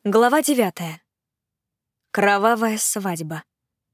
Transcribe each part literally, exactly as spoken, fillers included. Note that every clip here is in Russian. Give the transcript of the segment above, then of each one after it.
Глава девятая. Кровавая свадьба.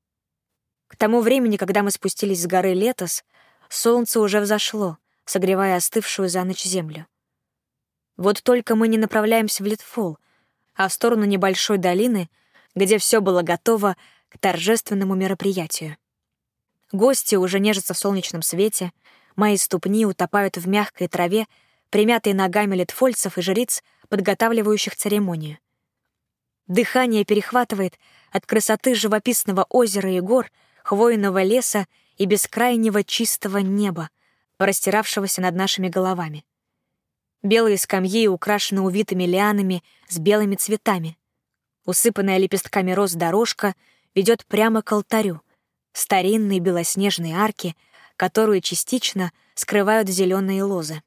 К тому времени, когда мы спустились с горы Летос, солнце уже взошло, согревая остывшую за ночь землю. Вот только мы не направляемся в Литфолл, а в сторону небольшой долины, где все было готово к торжественному мероприятию. Гости уже нежатся в солнечном свете, мои ступни утопают в мягкой траве, примятые ногами литфольцев и жриц, подготавливающих церемонию. Дыхание перехватывает от красоты живописного озера и гор, хвойного леса и бескрайнего чистого неба, простиравшегося над нашими головами. Белые скамьи украшены увитыми лианами с белыми цветами. Усыпанная лепестками роз дорожка ведет прямо к алтарю, старинной белоснежной арки, которую частично скрывают зеленые лозы.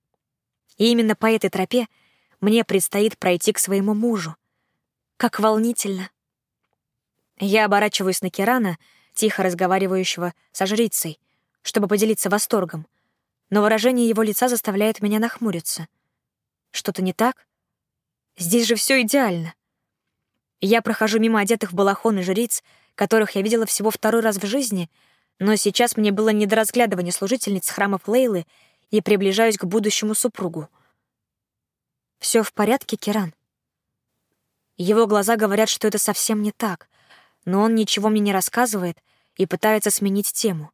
И именно по этой тропе мне предстоит пройти к своему мужу. Как волнительно. Я оборачиваюсь на Кирана, тихо разговаривающего со жрицей, чтобы поделиться восторгом, но выражение его лица заставляет меня нахмуриться. Что-то не так? Здесь же все идеально. Я прохожу мимо одетых в балахоны жриц, которых я видела всего второй раз в жизни, но сейчас мне было не до разглядывания служительниц храмов Лейлы и приближаюсь к будущему супругу. Все в порядке, Киран? Его глаза говорят, что это совсем не так, но он ничего мне не рассказывает и пытается сменить тему.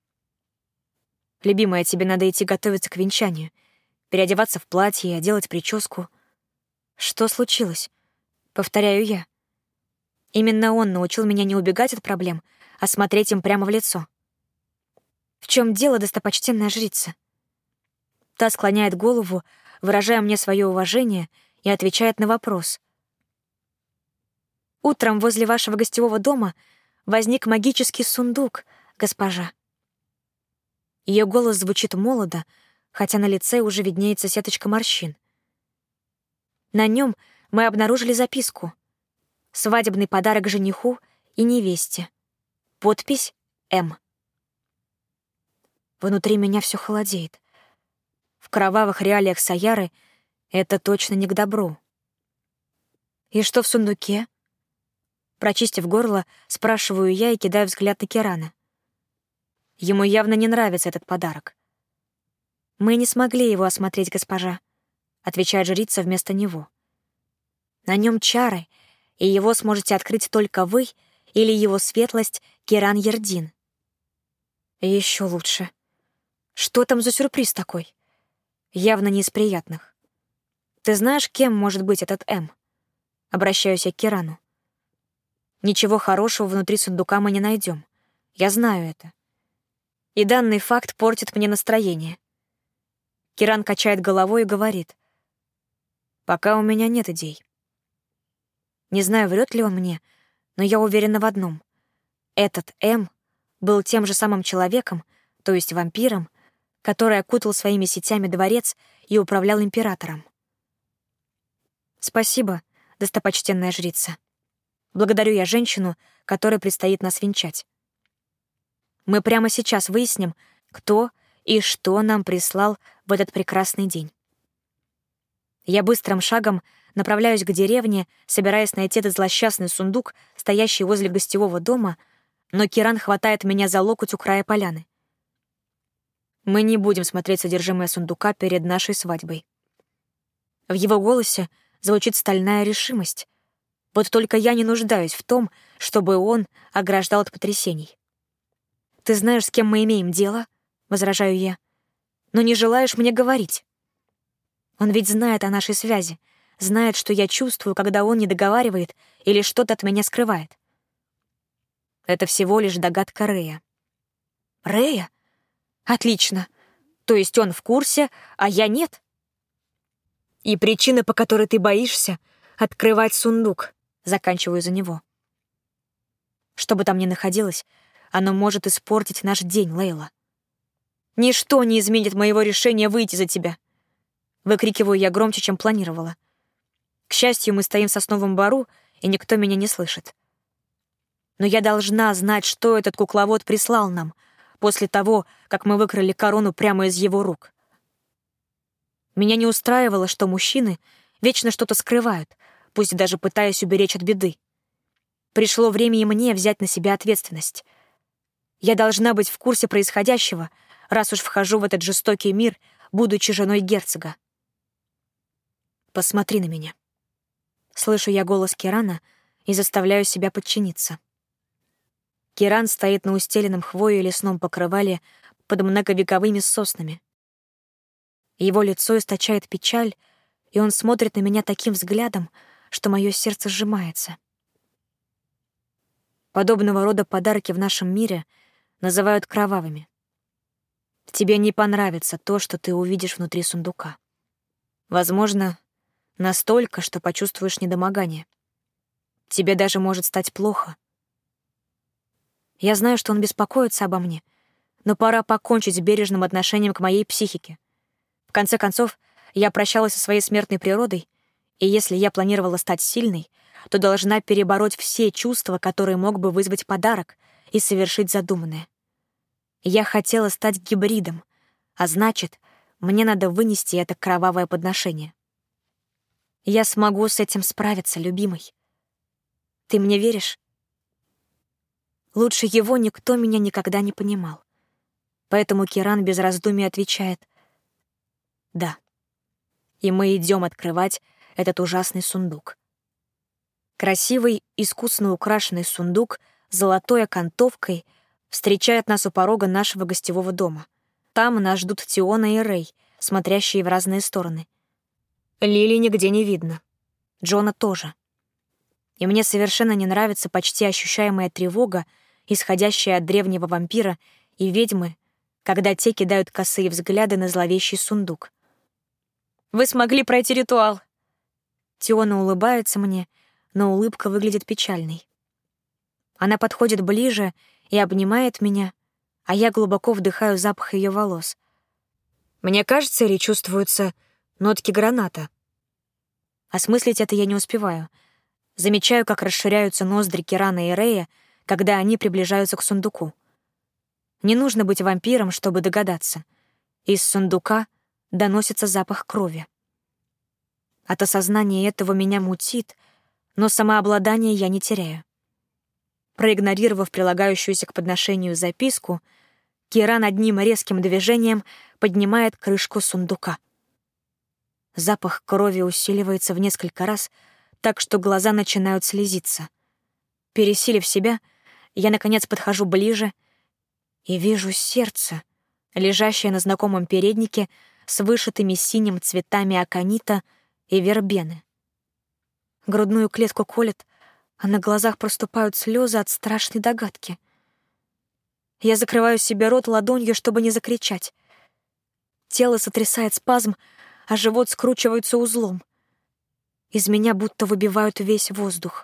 «Любимая, тебе надо идти готовиться к венчанию, переодеваться в платье и делать прическу». «Что случилось?» — повторяю я. Именно он научил меня не убегать от проблем, а смотреть им прямо в лицо. «В чем дело, достопочтенная жрица?» Та склоняет голову, выражая мне свое уважение, и отвечает на вопрос — «Утром возле вашего гостевого дома возник магический сундук, госпожа». Ее голос звучит молодо, хотя на лице уже виднеется сеточка морщин. На нем мы обнаружили записку. Свадебный подарок жениху и невесте. Подпись «М». Внутри меня все холодеет. В кровавых реалиях Саяры это точно не к добру. «И что в сундуке?» Прочистив горло, спрашиваю я и кидаю взгляд на Кирана. Ему явно не нравится этот подарок. «Мы не смогли его осмотреть, госпожа», — отвечает жрица вместо него. «На нем чары, и его сможете открыть только вы или его светлость Киран Ердин». Еще лучше. Что там за сюрприз такой? Явно не из приятных. «Ты знаешь, кем может быть этот М?» Обращаюсь я к Кирану. Ничего хорошего внутри сундука мы не найдем. Я знаю это. И данный факт портит мне настроение. Киран качает головой и говорит: «Пока у меня нет идей». Не знаю, врет ли он мне, но я уверена в одном. Этот М был тем же самым человеком, то есть вампиром, который окутал своими сетями дворец и управлял императором. «Спасибо, достопочтенная жрица». Благодарю я женщину, которой предстоит нас венчать. Мы прямо сейчас выясним, кто и что нам прислал в этот прекрасный день. Я быстрым шагом направляюсь к деревне, собираясь найти этот злосчастный сундук, стоящий возле гостевого дома, но Киран хватает меня за локоть у края поляны. Мы не будем смотреть содержимое сундука перед нашей свадьбой. В его голосе звучит стальная решимость. Вот только я не нуждаюсь в том, чтобы он ограждал от потрясений. «Ты знаешь, с кем мы имеем дело?» — возражаю я. «Но не желаешь мне говорить. Он ведь знает о нашей связи, знает, что я чувствую, когда он не договаривает или что-то от меня скрывает». Это всего лишь догадка Рея. «Рея? Отлично. То есть он в курсе, а я нет?» «И причина, по которой ты боишься открывать сундук», — заканчиваю за него. Что бы там ни находилось, оно может испортить наш день, Лейла. «Ничто не изменит моего решения выйти за тебя», — выкрикиваю я громче, чем планировала. К счастью, мы стоим в сосновом бору, и никто меня не слышит. Но я должна знать, что этот кукловод прислал нам после того, как мы выкрали корону прямо из его рук. Меня не устраивало, что мужчины вечно что-то скрывают, пусть даже пытаясь уберечь от беды. Пришло время и мне взять на себя ответственность. Я должна быть в курсе происходящего, раз уж вхожу в этот жестокий мир, будучи женой герцога. «Посмотри на меня». Слышу я голос Кирана и заставляю себя подчиниться. Киран стоит на устеленном хвоей лесном покрывале под многовековыми соснами. Его лицо источает печаль, и он смотрит на меня таким взглядом, что мое сердце сжимается. Подобного рода подарки в нашем мире называют кровавыми. Тебе не понравится то, что ты увидишь внутри сундука. Возможно, настолько, что почувствуешь недомогание. Тебе даже может стать плохо. Я знаю, что он беспокоится обо мне, но пора покончить с бережным отношением к моей психике. В конце концов, я прощалась со своей смертной природой, и если я планировала стать сильной, то должна перебороть все чувства, которые мог бы вызвать подарок, и совершить задуманное. Я хотела стать гибридом, а значит, мне надо вынести это кровавое подношение. Я смогу с этим справиться, любимый. Ты мне веришь? Лучше его никто меня никогда не понимал. Поэтому Киран без раздумий отвечает «да». И мы идем открывать этот ужасный сундук. Красивый, искусно украшенный сундук с золотой окантовкой встречает нас у порога нашего гостевого дома. Там нас ждут Тиона и Рэй, смотрящие в разные стороны. Лили нигде не видно. Джона тоже. И мне совершенно не нравится почти ощущаемая тревога, исходящая от древнего вампира и ведьмы, когда те кидают косые взгляды на зловещий сундук. «Вы смогли пройти ритуал!» Тиона улыбается мне, но улыбка выглядит печальной. Она подходит ближе и обнимает меня, а я глубоко вдыхаю запах ее волос. Мне кажется, или чувствуются нотки граната. Осмыслить это я не успеваю. Замечаю, как расширяются ноздри Кирана и Рэя, когда они приближаются к сундуку. Не нужно быть вампиром, чтобы догадаться. Из сундука доносится запах крови. От осознания этого меня мутит, но самообладание я не теряю. Проигнорировав прилагающуюся к подношению записку, Киран одним резким движением поднимает крышку сундука. Запах крови усиливается в несколько раз, так что глаза начинают слезиться. Пересилив себя, я, наконец, подхожу ближе и вижу сердце, лежащее на знакомом переднике с вышитыми синим цветами аконита и вербены. Грудную клетку колет, а на глазах проступают слезы от страшной догадки. Я закрываю себе рот ладонью, чтобы не закричать. Тело сотрясает спазм, а живот скручивается узлом. Из меня будто выбивают весь воздух.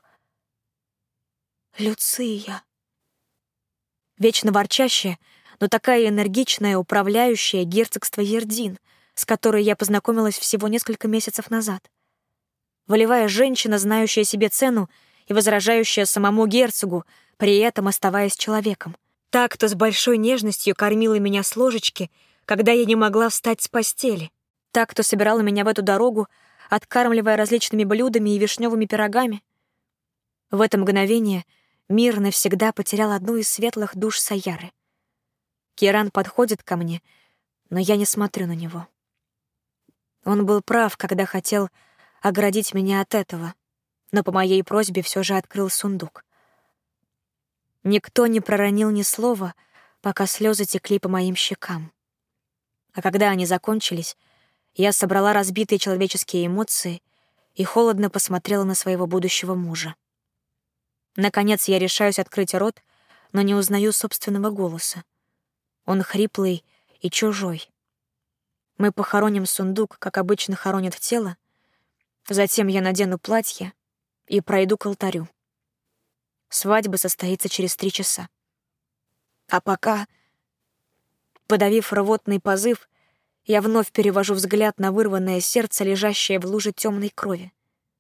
Люция. Вечно ворчащая, но такая энергичная управляющая герцогство Ердин, с которой я познакомилась всего несколько месяцев назад. Волевая женщина, знающая себе цену и возражающая самому герцогу, при этом оставаясь человеком. Та, кто с большой нежностью кормила меня с ложечки, когда я не могла встать с постели. Та, кто собирала меня в эту дорогу, откармливая различными блюдами и вишневыми пирогами. В это мгновение мир навсегда потерял одну из светлых душ Саяры. Киран подходит ко мне, но я не смотрю на него. Он был прав, когда хотел оградить меня от этого, но по моей просьбе все же открыл сундук. Никто не проронил ни слова, пока слезы текли по моим щекам. А когда они закончились, я собрала разбитые человеческие эмоции и холодно посмотрела на своего будущего мужа. Наконец я решаюсь открыть рот, но не узнаю собственного голоса. Он хриплый и чужой. Мы похороним сундук, как обычно хоронят тело, затем я надену платье и пройду к алтарю. Свадьба состоится через три часа. А пока, подавив рвотный позыв, я вновь перевожу взгляд на вырванное сердце, лежащее в луже темной крови.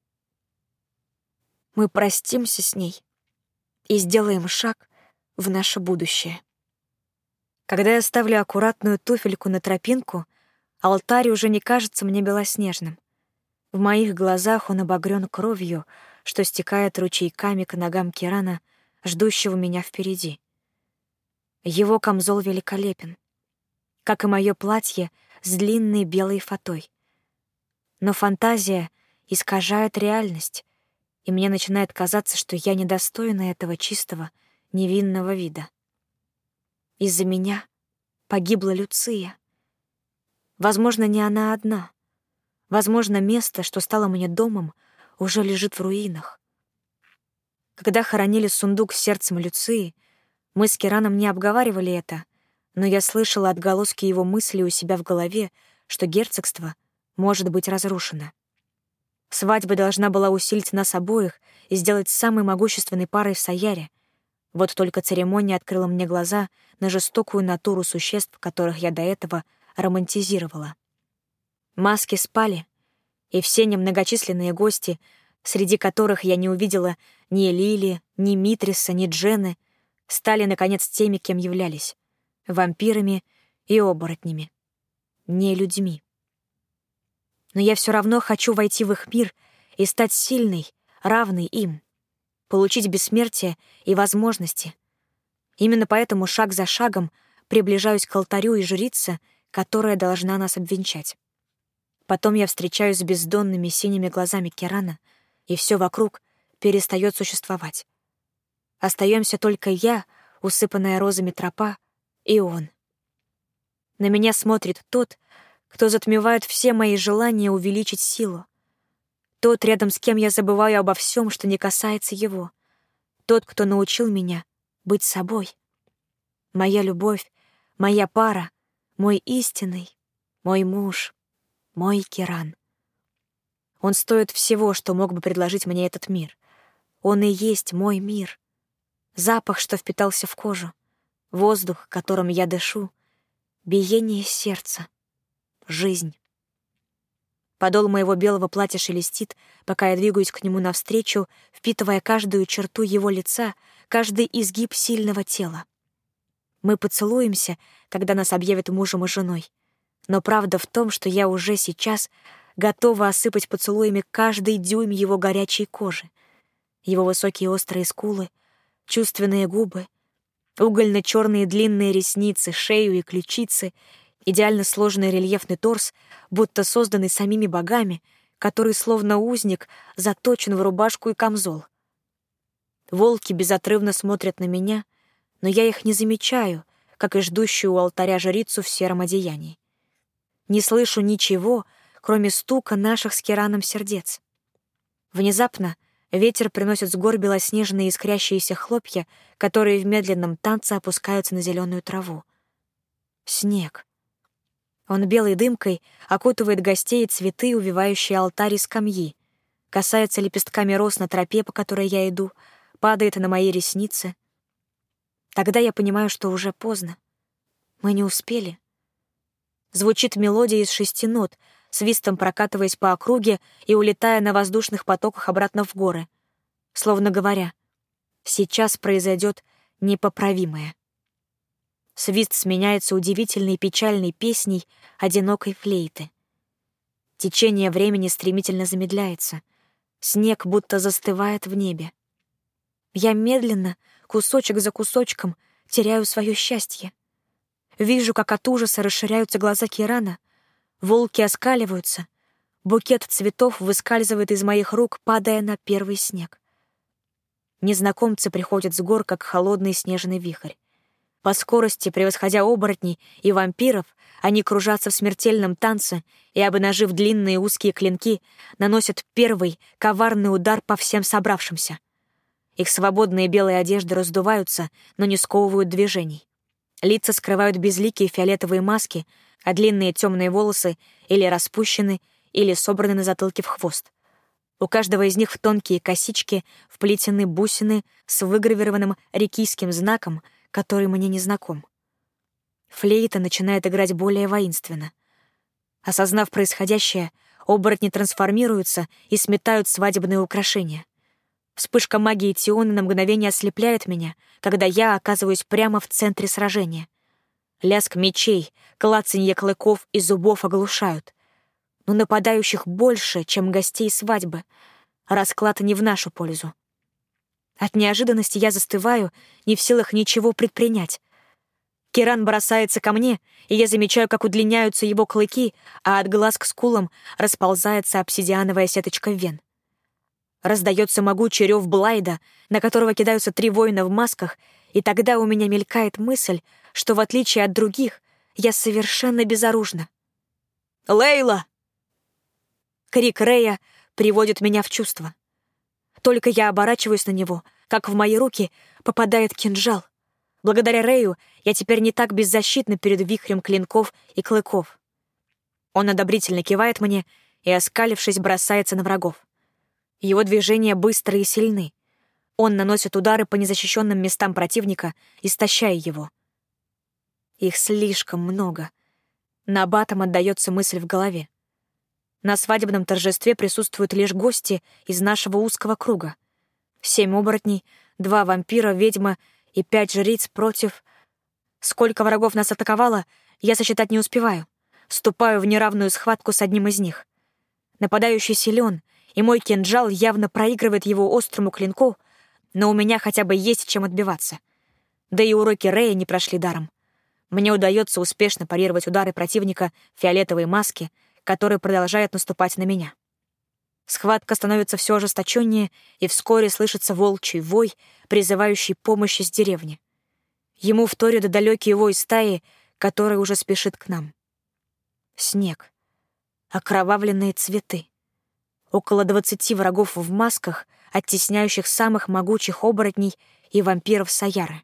Мы простимся с ней и сделаем шаг в наше будущее. Когда я ставлю аккуратную туфельку на тропинку, алтарь уже не кажется мне белоснежным. В моих глазах он обогрён кровью, что стекает ручейками к ногам Кирана, ждущего меня впереди. Его камзол великолепен, как и моё платье с длинной белой фатой. Но фантазия искажает реальность, и мне начинает казаться, что я недостойна этого чистого, невинного вида. Из-за меня погибла Люция. Возможно, не она одна. Возможно, место, что стало мне домом, уже лежит в руинах. Когда хоронили сундук с сердцем Люции, мы с Кираном не обговаривали это, но я слышала отголоски его мыслей у себя в голове, что герцогство может быть разрушено. Свадьба должна была усилить нас обоих и сделать самой могущественной парой в Саяре. Вот только церемония открыла мне глаза на жестокую натуру существ, которых я до этого романтизировала. Маски спали, и все немногочисленные гости, среди которых я не увидела ни Лили, ни Митриса, ни Джены, стали, наконец, теми, кем являлись — вампирами и оборотнями, не людьми. Но я все равно хочу войти в их мир и стать сильной, равной им, получить бессмертие и возможности. Именно поэтому шаг за шагом приближаюсь к алтарю и жрице, которая должна нас обвенчать. Потом я встречаюсь с бездонными синими глазами Кирана, и все вокруг перестает существовать. Остаемся только я, усыпанная розами тропа, и он. На меня смотрит тот, кто затмевает все мои желания увеличить силу. Тот, рядом с кем я забываю обо всем, что не касается его. Тот, кто научил меня быть собой. Моя любовь, моя пара, мой истинный, мой муж, мой Киран. Он стоит всего, что мог бы предложить мне этот мир. Он и есть мой мир. Запах, что впитался в кожу, воздух, которым я дышу, биение сердца, жизнь. Подол моего белого платья шелестит, пока я двигаюсь к нему навстречу, впитывая каждую черту его лица, каждый изгиб сильного тела. Мы поцелуемся, когда нас объявят мужем и женой. Но правда в том, что я уже сейчас готова осыпать поцелуями каждый дюйм его горячей кожи. Его высокие острые скулы, чувственные губы, угольно-черные длинные ресницы, шею и ключицы, идеально сложенный рельефный торс, будто созданный самими богами, который, словно узник, заточен в рубашку и камзол. Волки безотрывно смотрят на меня, но я их не замечаю, как и ждущую у алтаря жрицу в сером одеянии. Не слышу ничего, кроме стука наших с Кираном сердец. Внезапно ветер приносит с гор белоснежные искрящиеся хлопья, которые в медленном танце опускаются на зеленую траву. Снег. Он белой дымкой окутывает гостей и цветы, увивающие алтарь и скамьи, касается лепестками роз на тропе, по которой я иду, падает на мои ресницы. Тогда я понимаю, что уже поздно. Мы не успели. Звучит мелодия из шести нот, свистом прокатываясь по округе и улетая на воздушных потоках обратно в горы, словно говоря, сейчас произойдет непоправимое. Свист сменяется удивительной печальной песней одинокой флейты. Течение времени стремительно замедляется. Снег будто застывает в небе. Я медленно, кусочек за кусочком, теряю свое счастье. Вижу, как от ужаса расширяются глаза Кирана, волки оскаливаются, букет цветов выскальзывает из моих рук, падая на первый снег. Незнакомцы приходят с гор, как холодный снежный вихрь. По скорости, превосходя оборотней и вампиров, они кружатся в смертельном танце и, обнажив длинные узкие клинки, наносят первый коварный удар по всем собравшимся. Их свободные белые одежды раздуваются, но не сковывают движений. Лица скрывают безликие фиолетовые маски, а длинные темные волосы или распущены, или собраны на затылке в хвост. У каждого из них в тонкие косички вплетены бусины с выгравированным рекийским знаком, который мне не знаком. Флейта начинает играть более воинственно. Осознав происходящее, оборотни трансформируются и сметают свадебные украшения. Вспышка магии Тионы на мгновение ослепляет меня, когда я оказываюсь прямо в центре сражения. Лязг мечей, клацанье клыков и зубов оглушают. но нападающих больше, чем гостей свадьбы. Расклад не в нашу пользу. От неожиданности я застываю, не в силах ничего предпринять. Киран бросается ко мне, и я замечаю, как удлиняются его клыки, а от глаз к скулам расползается обсидиановая сеточка вен. Раздается могучий рев Блайда, на которого кидаются три воина в масках, и тогда у меня мелькает мысль, что, в отличие от других, я совершенно безоружна. «Лейла!» Крик Рэя приводит меня в чувство. Только я оборачиваюсь на него, как в мои руки попадает кинжал. Благодаря Рэю я теперь не так беззащитна перед вихрем клинков и клыков. Он одобрительно кивает мне и, оскалившись, бросается на врагов. Его движения быстрые и сильны. Он наносит удары по незащищенным местам противника, истощая его. Их слишком много. Набатом отдаётся мысль в голове. На свадебном торжестве присутствуют лишь гости из нашего узкого круга. Семь оборотней, два вампира, ведьма и пять жриц против... Сколько врагов нас атаковало, я сосчитать не успеваю. Вступаю в неравную схватку с одним из них. Нападающий силен, и мой кинжал явно проигрывает его острому клинку, но у меня хотя бы есть чем отбиваться. Да и уроки Рэя не прошли даром. Мне удается успешно парировать удары противника в фиолетовой маске, который продолжает наступать на меня. Схватка становится все ожесточеннее, и вскоре слышится волчий вой, призывающий помощи с деревни. Ему вторят далекий вой стаи, который уже спешит к нам. Снег. Окровавленные цветы. Около двадцати врагов в масках, оттесняющих самых могучих оборотней и вампиров Саяры.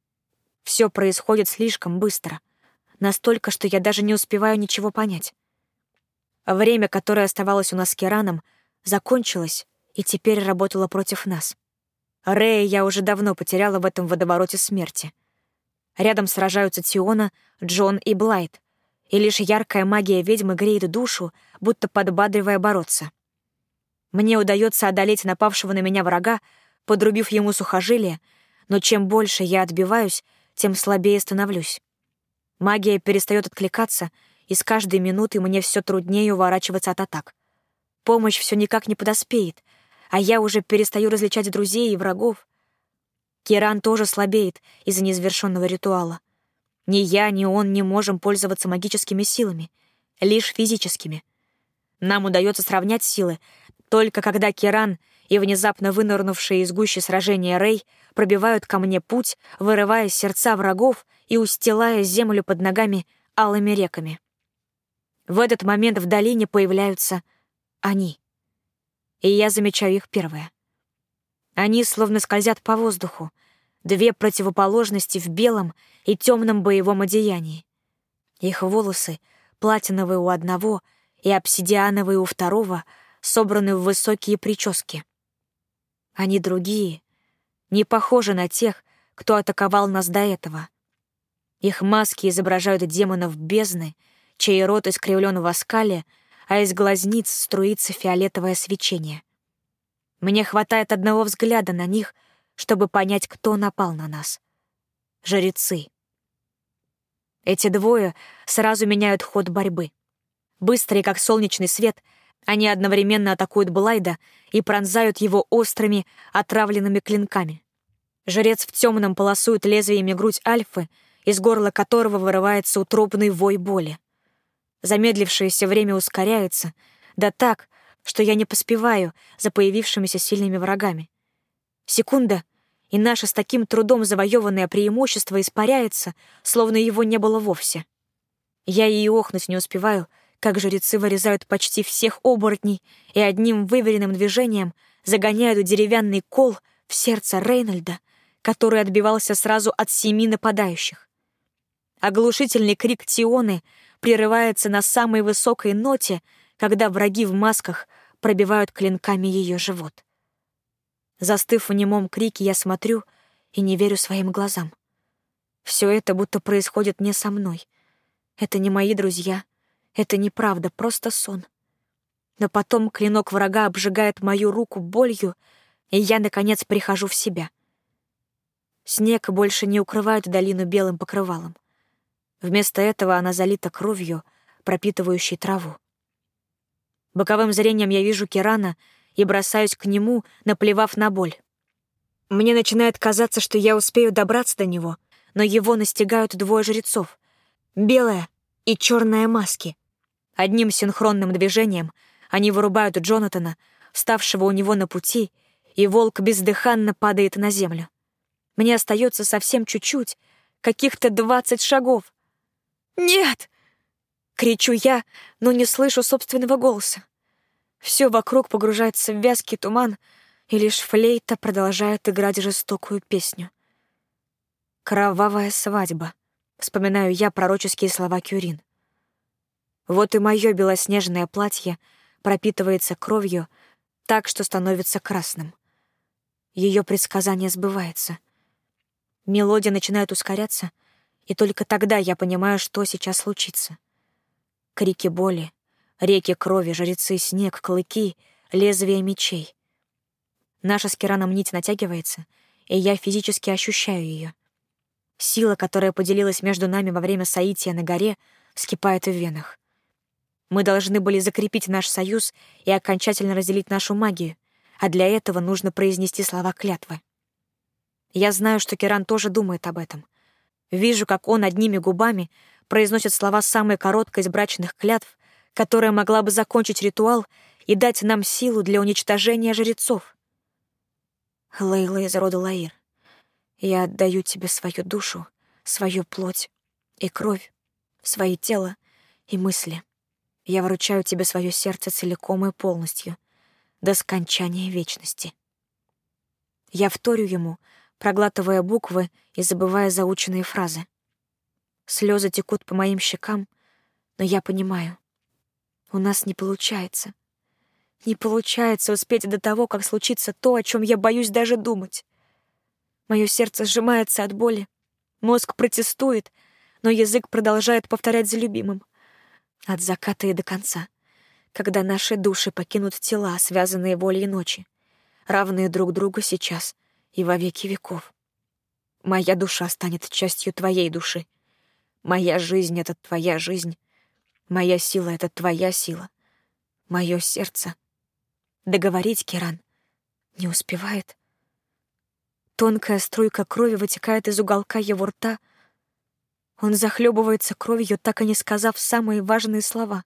Все происходит слишком быстро. Настолько, что я даже не успеваю ничего понять. Время, которое оставалось у нас с Кираном, закончилось и теперь работало против нас. Рэя я уже давно потеряла в этом водовороте смерти. Рядом сражаются Тиона, Джон и Блайд, и лишь яркая магия ведьмы греет душу, будто подбадривая бороться. Мне удается одолеть напавшего на меня врага, подрубив ему сухожилие, но чем больше я отбиваюсь, тем слабее становлюсь. Магия перестает откликаться, и с каждой минутой мне все труднее уворачиваться от атак. Помощь все никак не подоспеет, а я уже перестаю различать друзей и врагов. Киран тоже слабеет из-за незавершенного ритуала. Ни я, ни он не можем пользоваться магическими силами, лишь физическими. Нам удается сравнять силы, только когда Киран и внезапно вынырнувшие из гущи сражения Рэй пробивают ко мне путь, вырывая сердца врагов и устилая землю под ногами алыми реками. В этот момент в долине появляются они. И я замечаю их первое. Они словно скользят по воздуху, две противоположности в белом и темном боевом одеянии. Их волосы, платиновые у одного и обсидиановые у второго, собраны в высокие прически. Они другие, не похожи на тех, кто атаковал нас до этого. Их маски изображают демонов бездны, чей рот искривлен в оскале, а из глазниц струится фиолетовое свечение. Мне хватает одного взгляда на них, чтобы понять, кто напал на нас. Жрецы. Эти двое сразу меняют ход борьбы. Быстрые, как солнечный свет, они одновременно атакуют Блайда и пронзают его острыми, отравленными клинками. Жрец в темном полосует лезвиями грудь Альфы, из горла которого вырывается утробный вой боли. Замедлившееся время ускоряется, да так, что я не поспеваю за появившимися сильными врагами. Секунда, и наше с таким трудом завоеванное преимущество испаряется, словно его не было вовсе. Я и охнуть не успеваю, как жрецы вырезают почти всех оборотней и одним выверенным движением загоняют деревянный кол в сердце Рейнольда, который отбивался сразу от семи нападающих. Оглушительный крик Тионы прерывается на самой высокой ноте, когда враги в масках пробивают клинками ее живот. Застыв в немом крике, я смотрю и не верю своим глазам. Все это будто происходит не со мной. Это не мои друзья, это неправда, просто сон. Но потом клинок врага обжигает мою руку болью, и я, наконец, прихожу в себя. Снег больше не укрывает долину белым покрывалом. Вместо этого она залита кровью, пропитывающей траву. Боковым зрением я вижу Кирана и бросаюсь к нему, наплевав на боль. Мне начинает казаться, что я успею добраться до него, но его настигают двое жрецов. Белая и черная маски. Одним синхронным движением они вырубают Джонатана, вставшего у него на пути, и волк бездыханно падает на землю. Мне остается совсем чуть-чуть, каких-то двадцать шагов. «Нет!» — кричу я, но не слышу собственного голоса. Все вокруг погружается в вязкий туман, и лишь флейта продолжает играть жестокую песню. «Кровавая свадьба», — вспоминаю я пророческие слова Кюрин. Вот и мое белоснежное платье пропитывается кровью так, что становится красным. Ее предсказание сбывается. Мелодия начинает ускоряться, и только тогда я понимаю, что сейчас случится. Крики боли, реки крови, жрецы, снег, клыки, лезвия мечей. Наша с Кираном нить натягивается, и я физически ощущаю ее. Сила, которая поделилась между нами во время соития на горе, вскипает в венах. Мы должны были закрепить наш союз и окончательно разделить нашу магию, а для этого нужно произнести слова клятвы. Я знаю, что Киран тоже думает об этом. Вижу, как он одними губами произносит слова самой короткой из брачных клятв, которая могла бы закончить ритуал и дать нам силу для уничтожения жрецов. Лейла из рода Лаир, я отдаю тебе свою душу, свою плоть и кровь, свои тело и мысли. Я вручаю тебе свое сердце целиком и полностью, до скончания вечности. Я вторю ему, проглатывая буквы и забывая заученные фразы. Слезы текут по моим щекам, но я понимаю, у нас не получается. Не получается успеть до того, как случится то, о чем я боюсь даже думать. Мое сердце сжимается от боли, мозг протестует, но язык продолжает повторять за любимым. От заката и до конца, когда наши души покинут тела, связанные волей ночи, равные друг другу сейчас и во веки веков. Моя душа станет частью твоей души. Моя жизнь — это твоя жизнь. Моя сила — это твоя сила. Мое сердце. Договорить Киран не успевает. Тонкая струйка крови вытекает из уголка его рта. Он захлебывается кровью, так и не сказав самые важные слова.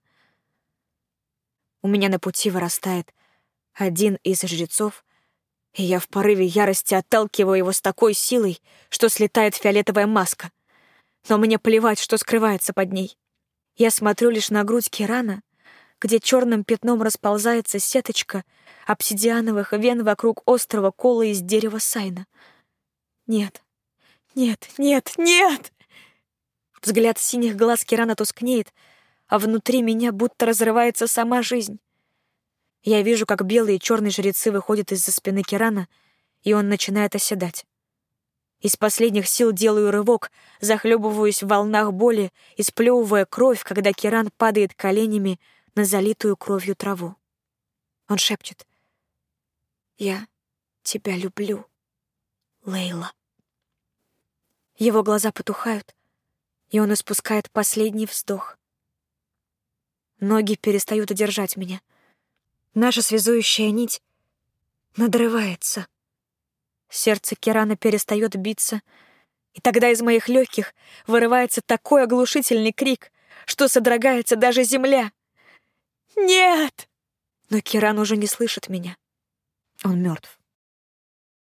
У меня на пути вырастает один из жрецов, и я в порыве ярости отталкиваю его с такой силой, что слетает фиолетовая маска. Но мне плевать, что скрывается под ней. Я смотрю лишь на грудь Кирана, где черным пятном расползается сеточка обсидиановых вен вокруг острого кола из дерева сайна. Нет, нет, нет, нет! Взгляд синих глаз Кирана тускнеет, а внутри меня будто разрывается сама жизнь. Я вижу, как белые и черные жрецы выходят из-за спины Кирана, и он начинает оседать. Из последних сил делаю рывок, захлебываюсь в волнах боли и сплёвывая кровь, когда Киран падает коленями на залитую кровью траву. Он шепчет: «Я тебя люблю, Лейла». Его глаза потухают, и он испускает последний вздох. Ноги перестают удержать меня. Наша связующая нить надрывается. Сердце Кирана перестает биться, и тогда из моих легких вырывается такой оглушительный крик, что содрогается даже земля. «Нет!» Но Киран уже не слышит меня. Он мертв.